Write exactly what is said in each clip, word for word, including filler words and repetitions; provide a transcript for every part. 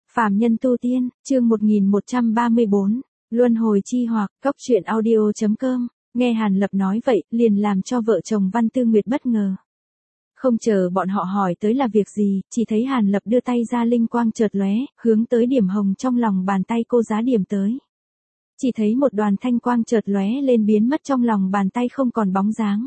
Phàm nhân tu tiên, chương một nghìn một trăm ba mươi bốn, Luân hồi chi hoặc, cốc truyện audio chấm com, nghe Hàn Lập nói vậy, liền làm cho vợ chồng Văn Tư Nguyệt bất ngờ. Không chờ bọn họ hỏi tới là việc gì, chỉ thấy Hàn Lập đưa tay ra linh quang chợt lóe, hướng tới điểm hồng trong lòng bàn tay cô giá điểm tới. Chỉ thấy một đoàn thanh quang chợt lóe lên biến mất trong lòng bàn tay không còn bóng dáng.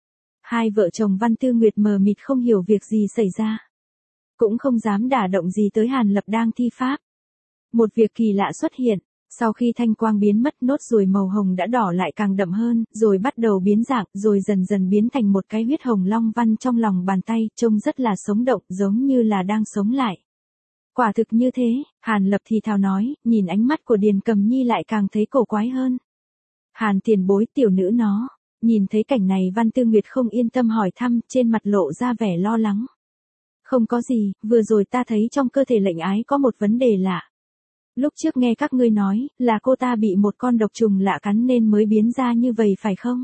Hai vợ chồng Văn Tư Nguyệt mờ mịt không hiểu việc gì xảy ra. Cũng không dám đả động gì tới Hàn Lập đang thi pháp. Một việc kỳ lạ xuất hiện, sau khi thanh quang biến mất nốt ruồi màu hồng đã đỏ lại càng đậm hơn, rồi bắt đầu biến dạng, rồi dần dần biến thành một cái huyết hồng long văn trong lòng bàn tay, trông rất là sống động, giống như là đang sống lại. Quả thực như thế, Hàn Lập thì thào nói, nhìn ánh mắt của Điền Cầm Nhi lại càng thấy cổ quái hơn. Hàn tiền bối, tiểu nữ nó, nhìn thấy cảnh này Văn Tư Nguyệt không yên tâm hỏi thăm, trên mặt lộ ra vẻ lo lắng. Không có gì, vừa rồi ta thấy trong cơ thể lệnh ái có một vấn đề lạ. Lúc trước nghe các ngươi nói, là cô ta bị một con độc trùng lạ cắn nên mới biến ra như vậy phải không?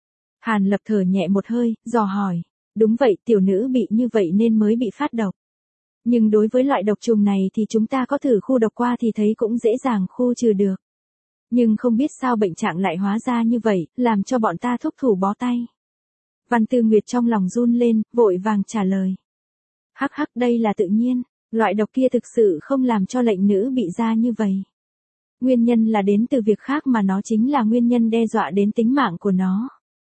Hàn Lập thở nhẹ một hơi, dò hỏi. Đúng vậy, tiểu nữ bị như vậy nên mới bị phát độc. Nhưng đối với loại độc trùng này thì chúng ta có thử khu độc qua thì thấy cũng dễ dàng khu trừ được. Nhưng không biết sao bệnh trạng lại hóa ra như vậy, làm cho bọn ta thúc thủ bó tay. Văn Tư Nguyệt trong lòng run lên, vội vàng trả lời. Hắc hắc, đây là tự nhiên, loại độc kia thực sự không làm cho lệnh nữ bị ra như vậy. Nguyên nhân là đến từ việc khác mà nó chính là nguyên nhân đe dọa đến tính mạng của nó.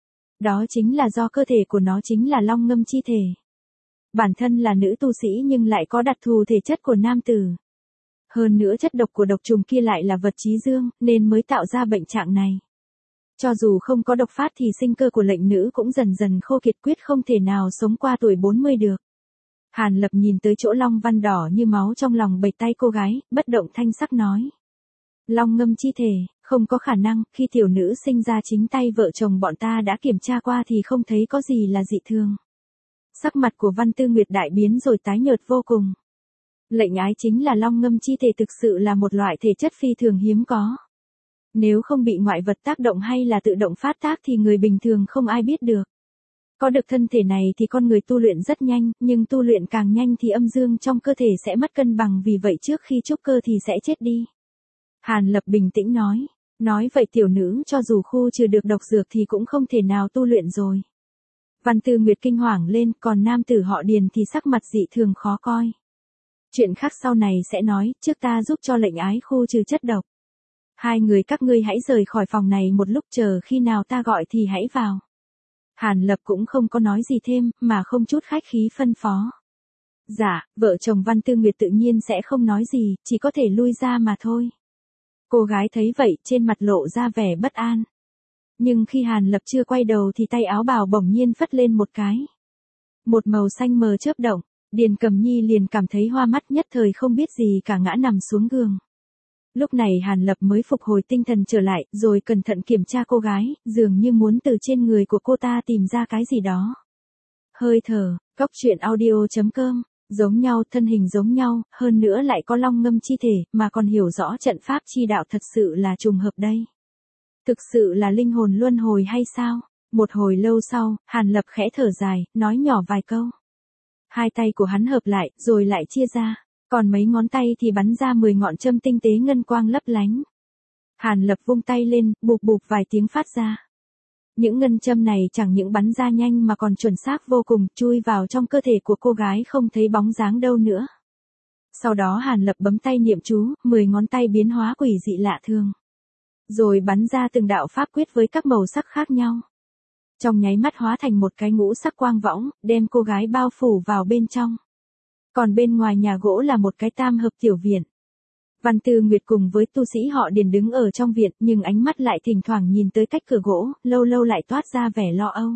Đó chính là do cơ thể của nó chính là long ngâm chi thể. Bản thân là nữ tu sĩ nhưng lại có đặc thù thể chất của nam tử. Hơn nữa chất độc của độc trùng kia lại là vật chí dương, nên mới tạo ra bệnh trạng này. Cho dù không có độc phát thì sinh cơ của lệnh nữ cũng dần dần khô kiệt, quyết không thể nào sống qua tuổi bốn mươi được. Hàn Lập nhìn tới chỗ long văn đỏ như máu trong lòng bầy tay cô gái, bất động thanh sắc nói. Long ngâm chi thể, không có khả năng, khi tiểu nữ sinh ra chính tay vợ chồng bọn ta đã kiểm tra qua thì không thấy có gì là dị thường. Sắc mặt của Văn Tư Nguyệt đại biến rồi tái nhợt vô cùng. Lệnh ái chính là long ngâm chi thể, thực sự là một loại thể chất phi thường hiếm có. Nếu không bị ngoại vật tác động hay là tự động phát tác thì người bình thường không ai biết được. Có được thân thể này thì con người tu luyện rất nhanh, nhưng tu luyện càng nhanh thì âm dương trong cơ thể sẽ mất cân bằng, vì vậy trước khi trúc cơ thì sẽ chết đi. Hàn Lập bình tĩnh nói, nói vậy tiểu nữ cho dù khu trừ được độc dược thì cũng không thể nào tu luyện rồi. Văn Tư Nguyệt kinh hoàng lên, còn nam tử họ Điền thì sắc mặt dị thường khó coi. Chuyện khác sau này sẽ nói, trước ta giúp cho lệnh ái khu trừ chất độc. Hai người các ngươi hãy rời khỏi phòng này một lúc, chờ khi nào ta gọi thì hãy vào. Hàn Lập cũng không có nói gì thêm, mà không chút khách khí phân phó. Dạ, vợ chồng Văn Tư Nguyệt tự nhiên sẽ không nói gì, chỉ có thể lui ra mà thôi. Cô gái thấy vậy, trên mặt lộ ra vẻ bất an. Nhưng khi Hàn Lập chưa quay đầu thì tay áo bào bỗng nhiên phất lên một cái. Một màu xanh mờ chớp động, Điền Cầm Nhi liền cảm thấy hoa mắt, nhất thời không biết gì cả ngã nằm xuống giường. Lúc này Hàn Lập mới phục hồi tinh thần trở lại, rồi cẩn thận kiểm tra cô gái, dường như muốn từ trên người của cô ta tìm ra cái gì đó. Hơi thở, cốc truyện audio chấm com, giống nhau, thân hình giống nhau, hơn nữa lại có long ngâm chi thể, mà còn hiểu rõ trận pháp chi đạo, thật sự là trùng hợp đây. Thực sự là linh hồn luân hồi hay sao? Một hồi lâu sau, Hàn Lập khẽ thở dài, nói nhỏ vài câu. Hai tay của hắn hợp lại, rồi lại chia ra. Còn mấy ngón tay thì bắn ra mười ngọn châm tinh tế ngân quang lấp lánh. Hàn Lập vung tay lên, bụp bụp vài tiếng phát ra. Những ngân châm này chẳng những bắn ra nhanh mà còn chuẩn xác vô cùng, chui vào trong cơ thể của cô gái không thấy bóng dáng đâu nữa. Sau đó Hàn Lập bấm tay niệm chú, mười ngón tay biến hóa quỷ dị lạ thường. Rồi bắn ra từng đạo pháp quyết với các màu sắc khác nhau. Trong nháy mắt hóa thành một cái ngũ sắc quang võng, đem cô gái bao phủ vào bên trong. Còn bên ngoài nhà gỗ là một cái tam hợp tiểu viện. Văn Tư Nguyệt cùng với tu sĩ họ Điền đứng ở trong viện, nhưng ánh mắt lại thỉnh thoảng nhìn tới cách cửa gỗ, lâu lâu lại toát ra vẻ lo âu.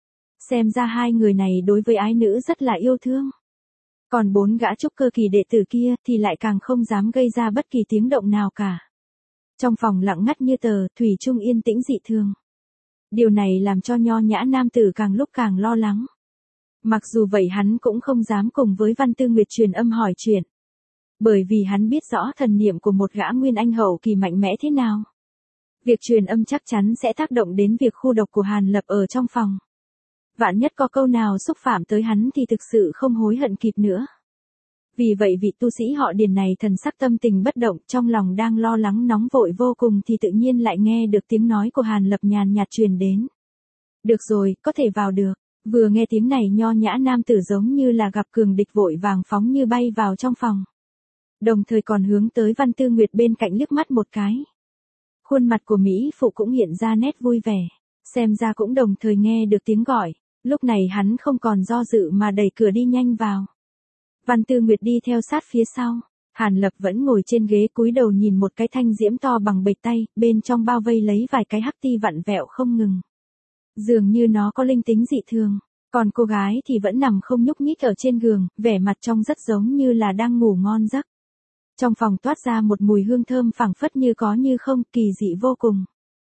Xem ra hai người này đối với ái nữ rất là yêu thương. Còn bốn gã trúc cơ kỳ đệ tử kia thì lại càng không dám gây ra bất kỳ tiếng động nào cả. Trong phòng lặng ngắt như tờ, thủy chung yên tĩnh dị thường. Điều này làm cho nho nhã nam tử càng lúc càng lo lắng. Mặc dù vậy hắn cũng không dám cùng với Văn Tư Nguyệt truyền âm hỏi chuyện. Bởi vì hắn biết rõ thần niệm của một gã nguyên anh hậu kỳ mạnh mẽ thế nào. Việc truyền âm chắc chắn sẽ tác động đến việc khu độc của Hàn Lập ở trong phòng. Vạn nhất có câu nào xúc phạm tới hắn thì thực sự không hối hận kịp nữa. Vì vậy vị tu sĩ họ Điền này thần sắc tâm tình bất động, trong lòng đang lo lắng nóng vội vô cùng thì tự nhiên lại nghe được tiếng nói của Hàn Lập nhàn nhạt truyền đến. Được rồi, có thể vào được. Vừa nghe tiếng này nho nhã nam tử giống như là gặp cường địch vội vàng phóng như bay vào trong phòng. Đồng thời còn hướng tới Văn Tư Nguyệt bên cạnh liếc mắt một cái. Khuôn mặt của Mỹ phụ cũng hiện ra nét vui vẻ, xem ra cũng đồng thời nghe được tiếng gọi, lúc này hắn không còn do dự mà đẩy cửa đi nhanh vào. Văn Tư Nguyệt đi theo sát phía sau, Hàn Lập vẫn ngồi trên ghế cúi đầu nhìn một cái thanh diễm to bằng bệch tay, bên trong bao vây lấy vài cái hắc ti vặn vẹo không ngừng. Dường như nó có linh tính dị thường, còn cô gái thì vẫn nằm không nhúc nhích ở trên giường, vẻ mặt trông rất giống như là đang ngủ ngon giấc. Trong phòng toát ra một mùi hương thơm phảng phất như có như không, kỳ dị vô cùng.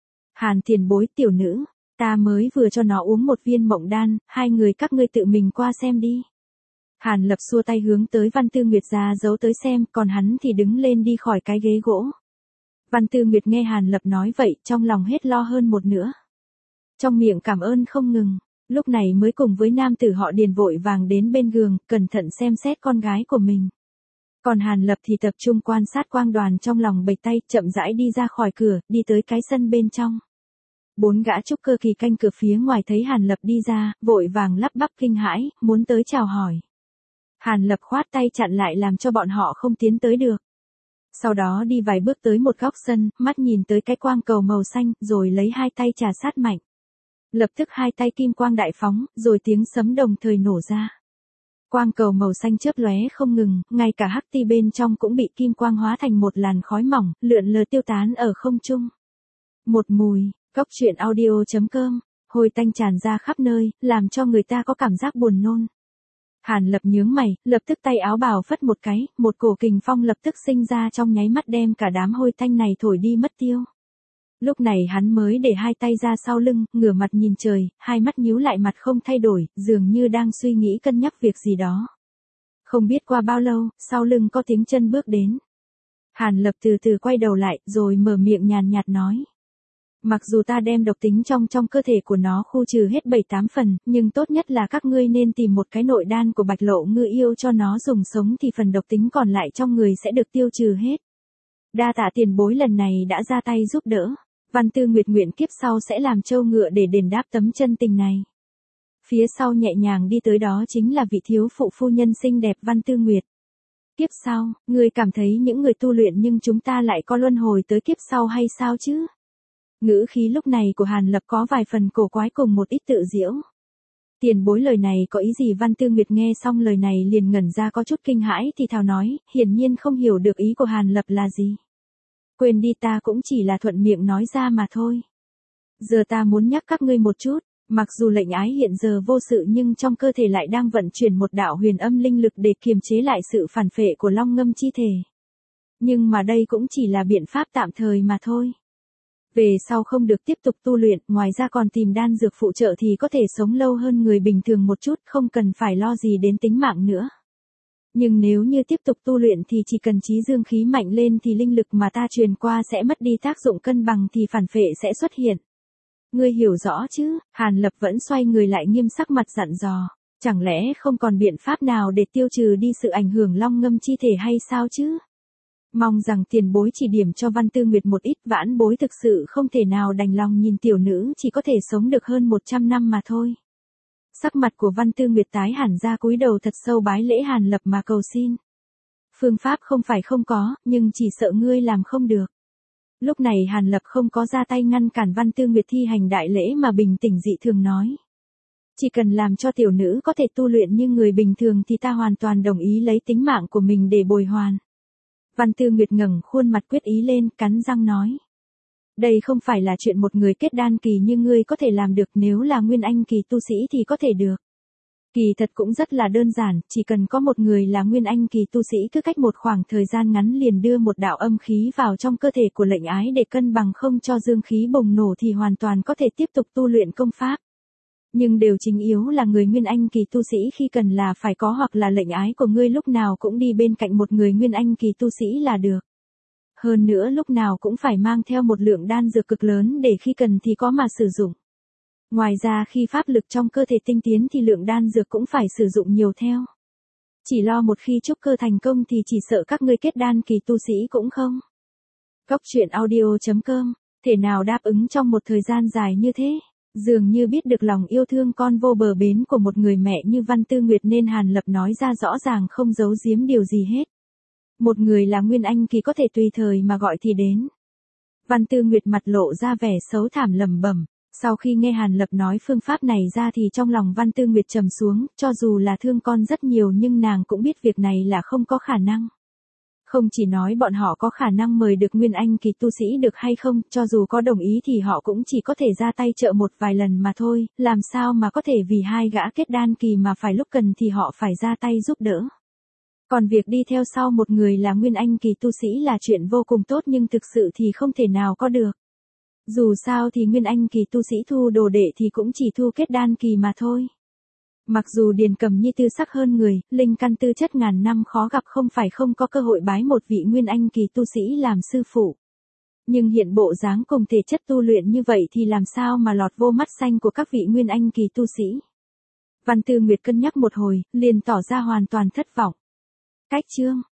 Hàn tiền bối tiểu nữ, ta mới vừa cho nó uống một viên mộng đan, hai người các ngươi tự mình qua xem đi. Hàn Lập xua tay hướng tới Văn Tư Nguyệt ra giấu tới xem, còn hắn thì đứng lên đi khỏi cái ghế gỗ. Văn Tư Nguyệt nghe Hàn Lập nói vậy, trong lòng hết lo hơn một nữa. Trong miệng cảm ơn không ngừng, lúc này mới cùng với nam tử họ Điền vội vàng đến bên giường, cẩn thận xem xét con gái của mình. Còn Hàn Lập thì tập trung quan sát quang đoàn trong lòng bệch tay, chậm rãi đi ra khỏi cửa, đi tới cái sân bên trong. Bốn gã trúc cơ kỳ canh cửa phía ngoài thấy Hàn Lập đi ra, vội vàng lắp bắp kinh hãi, muốn tới chào hỏi. Hàn Lập khoát tay chặn lại làm cho bọn họ không tiến tới được. Sau đó đi vài bước tới một góc sân, mắt nhìn tới cái quang cầu màu xanh, rồi lấy hai tay trà sát mạnh. Lập tức hai tay kim quang đại phóng, rồi tiếng sấm đồng thời nổ ra. Quang cầu màu xanh chớp lóe không ngừng, ngay cả hắc ti bên trong cũng bị kim quang hóa thành một làn khói mỏng, lượn lờ tiêu tán ở không trung. Một mùi, cốc truyện audio chấm com, hôi tanh tràn ra khắp nơi, làm cho người ta có cảm giác buồn nôn. Hàn Lập nhướng mày, lập tức tay áo bào phất một cái, một cổ kình phong lập tức sinh ra trong nháy mắt đem cả đám hôi tanh này thổi đi mất tiêu. Lúc này hắn mới để hai tay ra sau lưng, ngửa mặt nhìn trời, hai mắt nhíu lại mặt không thay đổi, dường như đang suy nghĩ cân nhắc việc gì đó. Không biết qua bao lâu, sau lưng có tiếng chân bước đến. Hàn Lập từ từ quay đầu lại, rồi mở miệng nhàn nhạt nói. Mặc dù ta đem độc tính trong trong cơ thể của nó khu trừ hết bảy tám phần, nhưng tốt nhất là các ngươi nên tìm một cái nội đan của Bạch Lộ Ngư yêu cho nó dùng sống thì phần độc tính còn lại trong người sẽ được tiêu trừ hết. Đa tạ tiền bối lần này đã ra tay giúp đỡ. Văn Tư Nguyệt nguyện kiếp sau sẽ làm trâu ngựa để đền đáp tấm chân tình này. Phía sau nhẹ nhàng đi tới đó chính là vị thiếu phụ phu nhân xinh đẹp Văn Tư Nguyệt. Kiếp sau, ngươi cảm thấy những người tu luyện nhưng chúng ta lại có luân hồi tới kiếp sau hay sao chứ? Ngữ khí lúc này của Hàn Lập có vài phần cổ quái cùng một ít tự giễu. Tiền bối lời này có ý gì? Văn Tư Nguyệt nghe xong lời này liền ngẩn ra có chút kinh hãi thì thào nói, hiển nhiên không hiểu được ý của Hàn Lập là gì. Quên đi, ta cũng chỉ là thuận miệng nói ra mà thôi. Giờ ta muốn nhắc các ngươi một chút, mặc dù lệnh ái hiện giờ vô sự nhưng trong cơ thể lại đang vận chuyển một đạo huyền âm linh lực để kiềm chế lại sự phản phệ của long ngâm chi thể. Nhưng mà đây cũng chỉ là biện pháp tạm thời mà thôi. Về sau không được tiếp tục tu luyện, ngoài ra còn tìm đan dược phụ trợ thì có thể sống lâu hơn người bình thường một chút, không cần phải lo gì đến tính mạng nữa. Nhưng nếu như tiếp tục tu luyện thì chỉ cần trí dương khí mạnh lên thì linh lực mà ta truyền qua sẽ mất đi tác dụng cân bằng thì phản phệ sẽ xuất hiện. Ngươi hiểu rõ chứ? Hàn Lập vẫn xoay người lại nghiêm sắc mặt dặn dò. Chẳng lẽ không còn biện pháp nào để tiêu trừ đi sự ảnh hưởng long ngâm chi thể hay sao chứ? Mong rằng tiền bối chỉ điểm cho Văn Tư Nguyệt một ít, vãn bối thực sự không thể nào đành lòng nhìn tiểu nữ chỉ có thể sống được hơn một trăm năm mà thôi. Sắc mặt của Văn Tư Nguyệt tái hẳn ra, cúi đầu thật sâu bái lễ Hàn Lập mà cầu xin. Phương pháp không phải không có, nhưng chỉ sợ ngươi làm không được. Lúc này Hàn Lập không có ra tay ngăn cản Văn Tư Nguyệt thi hành đại lễ mà bình tĩnh dị thường nói. Chỉ cần làm cho tiểu nữ có thể tu luyện như người bình thường thì ta hoàn toàn đồng ý lấy tính mạng của mình để bồi hoàn. Văn Tư Nguyệt ngẩng khuôn mặt quyết ý lên, cắn răng nói. Đây không phải là chuyện một người kết đan kỳ như ngươi có thể làm được, nếu là nguyên anh kỳ tu sĩ thì có thể được. Kỳ thật cũng rất là đơn giản, chỉ cần có một người là nguyên anh kỳ tu sĩ cứ cách một khoảng thời gian ngắn liền đưa một đạo âm khí vào trong cơ thể của lệnh ái để cân bằng không cho dương khí bùng nổ thì hoàn toàn có thể tiếp tục tu luyện công pháp. Nhưng điều chính yếu là người nguyên anh kỳ tu sĩ khi cần là phải có, hoặc là lệnh ái của ngươi lúc nào cũng đi bên cạnh một người nguyên anh kỳ tu sĩ là được. Hơn nữa lúc nào cũng phải mang theo một lượng đan dược cực lớn để khi cần thì có mà sử dụng. Ngoài ra khi pháp lực trong cơ thể tinh tiến thì lượng đan dược cũng phải sử dụng nhiều theo. Chỉ lo một khi trúc cơ thành công thì chỉ sợ các ngươi kết đan kỳ tu sĩ cũng không. Cốc truyện audio chấm com, thể nào đáp ứng trong một thời gian dài như thế. Dường như biết được lòng yêu thương con vô bờ bến của một người mẹ như Văn Tư Nguyệt nên Hàn Lập nói ra rõ ràng không giấu giếm điều gì hết. Một người là Nguyên Anh kỳ có thể tùy thời mà gọi thì đến. Văn Tư Nguyệt mặt lộ ra vẻ xấu thảm lẩm bẩm. Sau khi nghe Hàn Lập nói phương pháp này ra thì trong lòng Văn Tư Nguyệt trầm xuống, cho dù là thương con rất nhiều nhưng nàng cũng biết việc này là không có khả năng. Không chỉ nói bọn họ có khả năng mời được Nguyên Anh kỳ tu sĩ được hay không, cho dù có đồng ý thì họ cũng chỉ có thể ra tay trợ một vài lần mà thôi, làm sao mà có thể vì hai gã kết đan kỳ mà phải lúc cần thì họ phải ra tay giúp đỡ. Còn việc đi theo sau một người là Nguyên Anh kỳ tu sĩ là chuyện vô cùng tốt nhưng thực sự thì không thể nào có được. Dù sao thì Nguyên Anh kỳ tu sĩ thu đồ đệ thì cũng chỉ thu kết đan kỳ mà thôi. Mặc dù Điền Cầm Nhi tư sắc hơn người, linh căn tư chất ngàn năm khó gặp không phải không có cơ hội bái một vị Nguyên Anh kỳ tu sĩ làm sư phụ. Nhưng hiện bộ dáng cùng thể chất tu luyện như vậy thì làm sao mà lọt vô mắt xanh của các vị Nguyên Anh kỳ tu sĩ. Văn Tư Nguyệt cân nhắc một hồi, liền tỏ ra hoàn toàn thất vọng. Cách chương